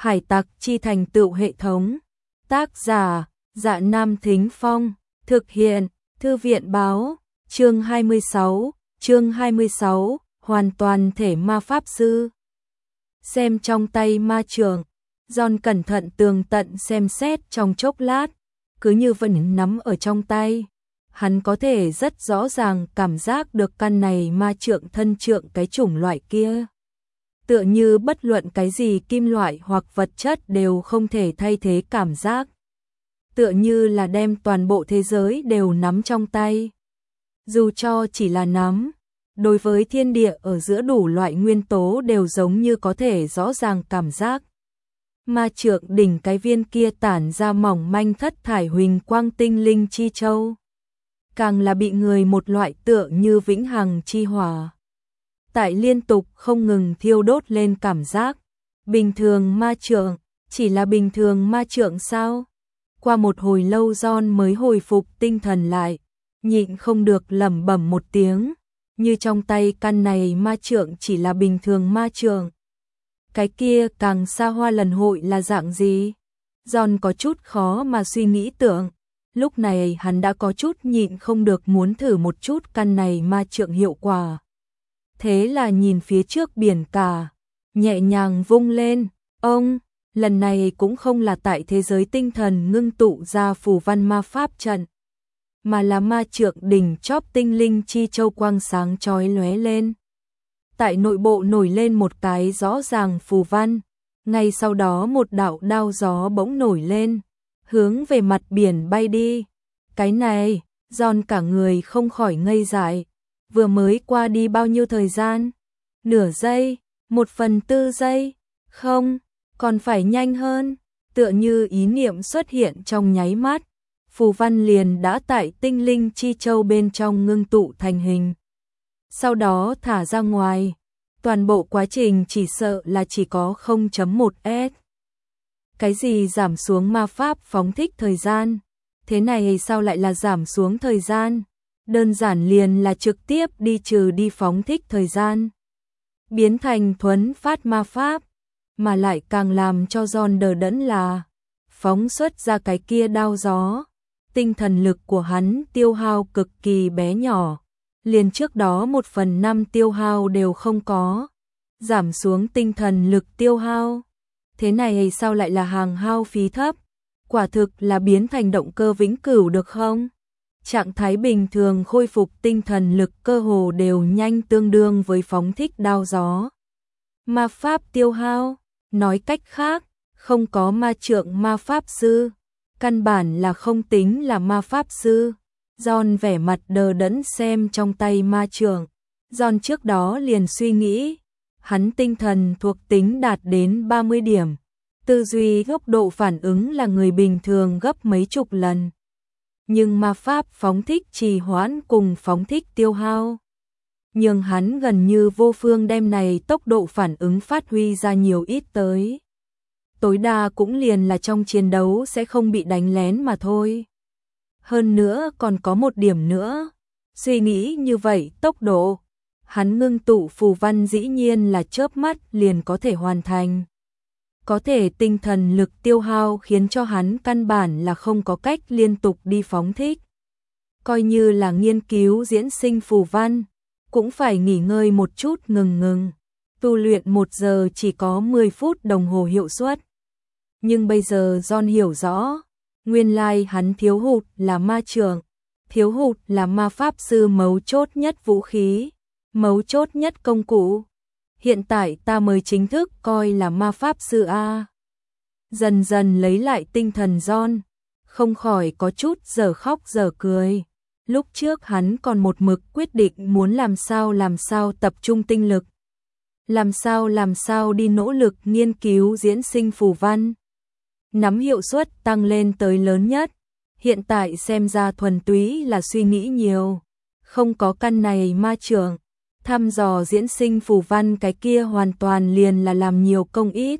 Hải tặc chi thành tựu hệ thống. Tác giả, Dạ Nam Thính Phong. Thực hiện, Thư viện báo. Chương 26, hoàn toàn thể ma pháp sư. Xem trong tay ma trượng, John cẩn thận tường tận xem xét trong chốc lát, cứ như vẫn nắm ở trong tay. Hắn có thể rất rõ ràng cảm giác được căn này ma trượng thân trượng cái chủng loại kia. Tựa như bất luận cái gì kim loại hoặc vật chất đều không thể thay thế cảm giác. Tựa như là đem toàn bộ thế giới đều nắm trong tay. Dù cho chỉ là nắm, đối với thiên địa ở giữa đủ loại nguyên tố đều giống như có thể rõ ràng cảm giác. Ma trượng đỉnh cái viên kia tản ra mỏng manh thất thải huỳnh quang tinh linh chi châu. Càng là bị người một loại tựa như vĩnh hằng chi hỏa. Tại liên tục không ngừng thiêu đốt lên cảm giác. Bình thường ma trượng, chỉ là bình thường ma trượng sao? Qua một hồi lâu John mới hồi phục tinh thần lại, nhịn không được lẩm bẩm một tiếng, như trong tay căn này ma trượng chỉ là bình thường ma trượng. Cái kia càng xa hoa lần hội là dạng gì? John có chút khó mà suy nghĩ tưởng, lúc này hắn đã có chút nhịn không được muốn thử một chút căn này ma trượng hiệu quả. Thế là nhìn phía trước biển cả, nhẹ nhàng vung lên, ông, lần này cũng không là tại thế giới tinh thần ngưng tụ ra phù văn ma pháp trận, mà là ma trượng đỉnh chóp tinh linh chi châu quang sáng chói lóe lên. Tại nội bộ nổi lên một cái rõ ràng phù văn, ngay sau đó một đạo đao gió bỗng nổi lên, hướng về mặt biển bay đi. Cái này, John cả người không khỏi ngây dại. Vừa mới qua đi bao nhiêu thời gian? Nửa giây, 1/4 giây, không, còn phải nhanh hơn. Tựa như ý niệm xuất hiện trong nháy mắt, phù văn liền đã tại tinh linh chi châu bên trong ngưng tụ thành hình. Sau đó thả ra ngoài, toàn bộ quá trình chỉ sợ là chỉ có 0.1 s. Cái gì giảm xuống ma pháp phóng thích thời gian? Thế này sao lại là giảm xuống thời gian? Đơn giản liền là trực tiếp đi trừ đi phóng thích thời gian. Biến thành thuấn phát ma pháp, mà lại càng làm cho John đờ đẫn là phóng xuất ra cái kia đao gió. Tinh thần lực của hắn tiêu hao cực kỳ bé nhỏ, liền trước đó 1/5 tiêu hao đều không có. Giảm xuống tinh thần lực tiêu hao. Thế này sao lại là hàng hao phí thấp? Quả thực là biến thành động cơ vĩnh cửu được không? Trạng thái bình thường khôi phục tinh thần lực cơ hồ đều nhanh tương đương với phóng thích đao gió. Ma pháp tiêu hao, nói cách khác, không có ma trượng ma pháp sư, căn bản là không tính là ma pháp sư. John vẻ mặt đờ đẫn xem trong tay ma trượng. John trước đó liền suy nghĩ, hắn tinh thần thuộc tính đạt đến 30 điểm, tư duy góc độ phản ứng là người bình thường gấp mấy chục lần. Nhưng ma pháp phóng thích trì hoãn cùng phóng thích tiêu hao, nhưng hắn gần như vô phương đem này tốc độ phản ứng phát huy ra nhiều ít tới. Tối đa cũng liền là trong chiến đấu sẽ không bị đánh lén mà thôi. Hơn nữa còn có một điểm nữa, suy nghĩ như vậy tốc độ, hắn ngưng tụ phù văn dĩ nhiên là chớp mắt liền có thể hoàn thành. Có thể tinh thần lực tiêu hao khiến cho hắn căn bản là không có cách liên tục đi phóng thích. Coi như là nghiên cứu diễn sinh phù văn, cũng phải nghỉ ngơi một chút ngừng. Tu luyện 1 giờ chỉ có 10 phút đồng hồ hiệu suất. Nhưng bây giờ John hiểu rõ, nguyên lai hắn thiếu hụt là ma trượng, thiếu hụt là ma pháp sư mấu chốt nhất vũ khí, mấu chốt nhất công cụ. Hiện tại ta mới chính thức coi là ma pháp sư A. Dần dần lấy lại tinh thần John, không khỏi có chút giờ khóc giờ cười. Lúc trước hắn còn một mực quyết định muốn làm sao tập trung tinh lực. Làm sao đi nỗ lực nghiên cứu diễn sinh phù văn. Nắm hiệu suất tăng lên tới lớn nhất. Hiện tại xem ra thuần túy là suy nghĩ nhiều. Không có căn này ma trượng, thăm dò diễn sinh phù văn cái kia hoàn toàn liền là làm nhiều công ít.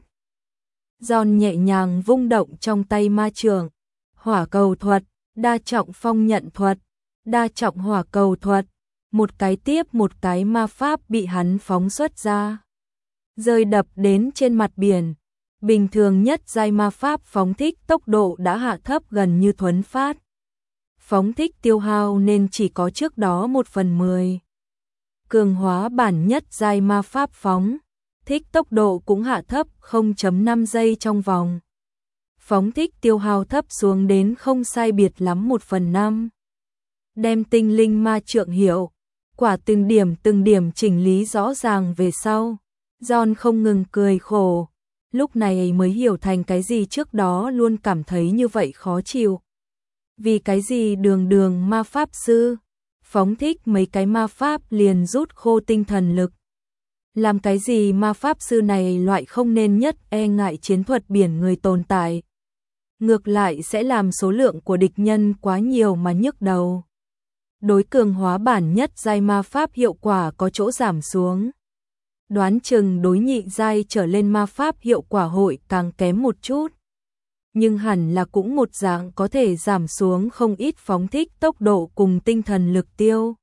John nhẹ nhàng vung động trong tay ma trượng. Hỏa cầu thuật, đa trọng phong nhận thuật, đa trọng hỏa cầu thuật, một cái tiếp một cái ma pháp bị hắn phóng xuất ra, rơi đập đến trên mặt biển. Bình thường nhất giai ma pháp phóng thích tốc độ đã hạ thấp gần như thuấn phát. Phóng thích tiêu hao nên chỉ có trước đó 1/10. Cường hóa bản nhất giai ma pháp phóng thích tốc độ cũng hạ thấp 0.5 giây trong vòng. Phóng thích tiêu hao thấp xuống đến không sai biệt lắm 1/5. Đem tinh linh ma trượng hiệu quả từng điểm chỉnh lý rõ ràng về sau. John không ngừng cười khổ, lúc này mới hiểu thành cái gì trước đó luôn cảm thấy như vậy khó chịu. Vì cái gì đường ma pháp sư, phóng thích mấy cái ma pháp liền rút khô tinh thần lực. Làm cái gì ma pháp sư này loại không nên nhất e ngại chiến thuật biển người tồn tại. Ngược lại sẽ làm số lượng của địch nhân quá nhiều mà nhức đầu. Đối cường hóa bản nhất giai ma pháp hiệu quả có chỗ giảm xuống. Đoán chừng đối nhị giai trở lên ma pháp hiệu quả hội càng kém một chút. Nhưng hẳn là cũng một dạng có thể giảm xuống không ít phóng thích tốc độ cùng tinh thần lực tiêu.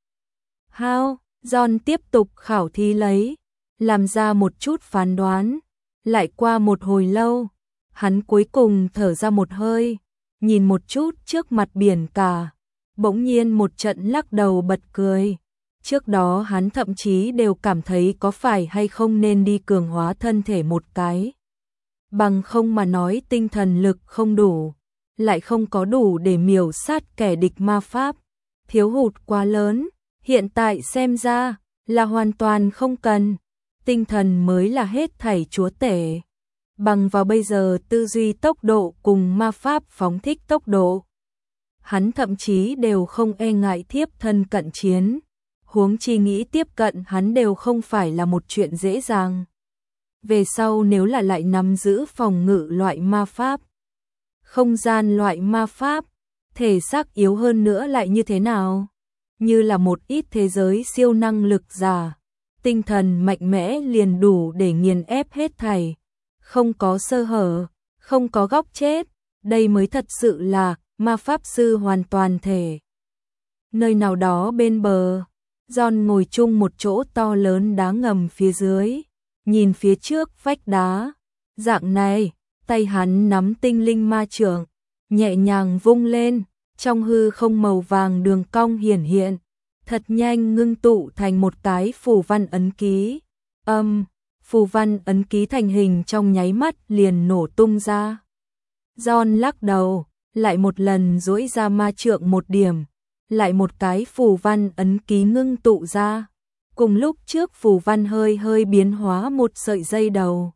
John tiếp tục khảo thí lấy, làm ra một chút phán đoán. Lại qua một hồi lâu, hắn cuối cùng thở ra một hơi, nhìn một chút trước mặt biển cả. Bỗng nhiên một trận lắc đầu bật cười. Trước đó hắn thậm chí đều cảm thấy có phải hay không nên đi cường hóa thân thể một cái. Bằng không mà nói tinh thần lực không đủ, lại không có đủ để miểu sát kẻ địch ma pháp. Thiếu hụt quá lớn, hiện tại xem ra là hoàn toàn không cần. Tinh thần mới là hết thảy chúa tể. Bằng vào bây giờ tư duy tốc độ cùng ma pháp phóng thích tốc độ. Hắn thậm chí đều không e ngại thiếp thân cận chiến. Huống chi nghĩ tiếp cận hắn đều không phải là một chuyện dễ dàng. Về sau nếu là lại nắm giữ phòng ngự loại ma pháp, không gian loại ma pháp, thể xác yếu hơn nữa lại như thế nào? Như là một ít thế giới siêu năng lực giả, tinh thần mạnh mẽ liền đủ để nghiền ép hết thảy, không có sơ hở, không có góc chết, đây mới thật sự là ma pháp sư hoàn toàn thể. Nơi nào đó bên bờ, John ngồi chung một chỗ to lớn đá ngầm phía dưới, nhìn phía trước vách đá. Dạng này, tay hắn nắm tinh linh ma trượng, nhẹ nhàng vung lên, trong hư không màu vàng đường cong hiển hiện, thật nhanh ngưng tụ thành một cái phù văn ấn ký. Phù văn ấn ký thành hình trong nháy mắt liền nổ tung ra. John lắc đầu, lại một lần duỗi ra ma trượng một điểm, lại một cái phù văn ấn ký ngưng tụ ra. Cùng lúc trước phù văn hơi biến hóa một sợi dây đầu.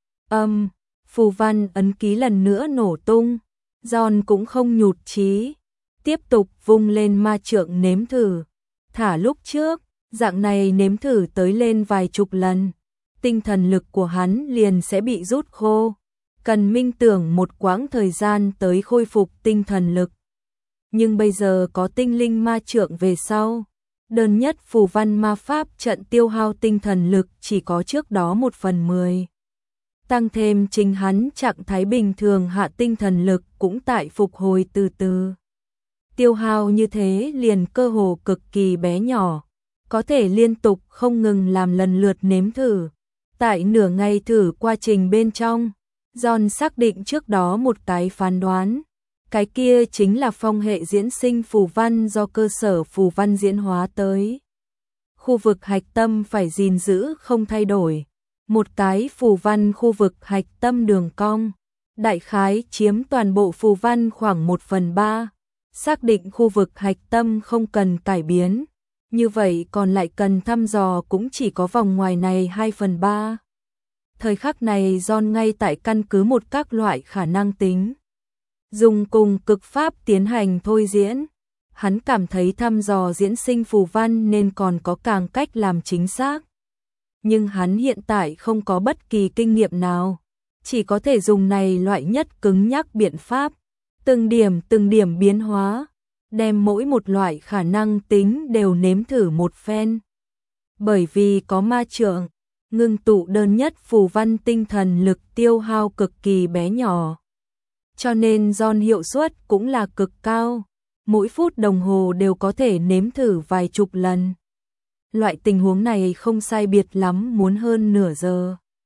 Phù văn ấn ký lần nữa nổ tung. John cũng không nhụt chí, tiếp tục vung lên ma trượng nếm thử. Thả lúc trước, dạng này nếm thử tới lên vài chục lần, tinh thần lực của hắn liền sẽ bị rút khô. Cần minh tưởng một quãng thời gian tới khôi phục tinh thần lực. Nhưng bây giờ có tinh linh ma trượng về sau, đơn nhất phù văn ma pháp trận tiêu hao tinh thần lực chỉ có trước đó 1/10. Tăng thêm chính hắn trạng thái bình thường hạ tinh thần lực cũng tại phục hồi từ từ. Tiêu hao như thế liền cơ hồ cực kỳ bé nhỏ, có thể liên tục không ngừng làm lần lượt nếm thử. Tại nửa ngày thử quá trình bên trong, John xác định trước đó một cái phán đoán. Cái kia chính là phong hệ diễn sinh phù văn do cơ sở phù văn diễn hóa tới. Khu vực hạch tâm phải gìn giữ không thay đổi. Một cái phù văn khu vực hạch tâm đường cong, đại khái chiếm toàn bộ phù văn khoảng 1/3. Xác định khu vực hạch tâm không cần cải biến. Như vậy còn lại cần thăm dò cũng chỉ có vòng ngoài này 2/3. Thời khắc này John ngay tại căn cứ một các loại khả năng tính. Dùng cùng cực pháp tiến hành thôi diễn. Hắn cảm thấy thăm dò diễn sinh phù văn nên còn có càng cách làm chính xác. Nhưng hắn hiện tại không có bất kỳ kinh nghiệm nào. Chỉ có thể dùng này loại nhất cứng nhắc biện pháp. Từng điểm biến hóa. Đem mỗi một loại khả năng tính đều nếm thử một phen. Bởi vì có ma trượng, ngưng tụ đơn nhất phù văn tinh thần lực tiêu hao cực kỳ bé nhỏ. Cho nên John hiệu suất cũng là cực cao. Mỗi phút đồng hồ đều có thể nếm thử vài chục lần. Loại tình huống này không sai biệt lắm muốn hơn nửa giờ.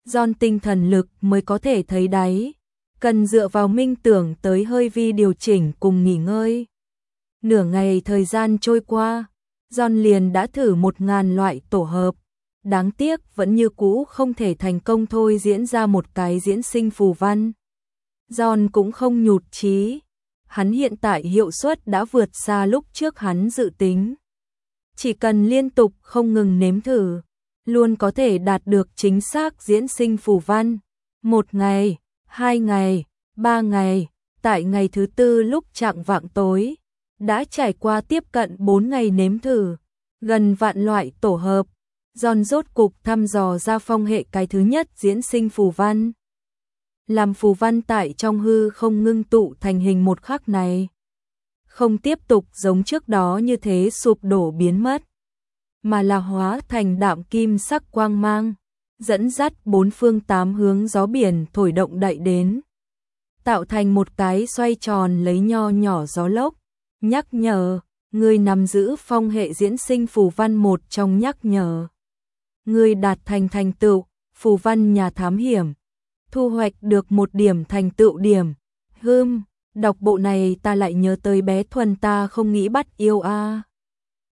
Giòn tinh thần lực mới có thể thấy đáy, cần dựa vào minh tưởng tới hơi vi điều chỉnh cùng nghỉ ngơi. Nửa ngày thời gian trôi qua, Giòn liền đã thử 1000 loại tổ hợp. Đáng tiếc vẫn như cũ không thể thành công thôi diễn ra một cái diễn sinh phù văn. Giòn cũng không nhụt chí, hắn hiện tại hiệu suất đã vượt xa lúc trước hắn dự tính. Chỉ cần liên tục không ngừng nếm thử, luôn có thể đạt được chính xác diễn sinh phù văn. 1 ngày, 2 ngày, 3 ngày, tại ngày thứ 4 lúc chạng vạng tối, đã trải qua tiếp cận 4 ngày nếm thử, gần vạn loại tổ hợp, Giòn rốt cục thăm dò ra phong hệ cái thứ nhất diễn sinh phù văn. Làm phù văn tại trong hư không ngưng tụ thành hình một khắc này, không tiếp tục giống trước đó như thế sụp đổ biến mất, mà là hóa thành đạm kim sắc quang mang, dẫn dắt 4 phương 8 hướng gió biển thổi động đậy đến, tạo thành một cái xoay tròn lấy nho nhỏ gió lốc. Nhắc nhở, người nắm giữ phong hệ diễn sinh phù văn một trong nhắc nhở. Người đạt thành tựu, phù văn nhà thám hiểm, thu hoạch được 1 điểm thành tựu điểm. Đọc bộ này ta lại nhớ tới bé Thuần ta không nghĩ bắt yêu a.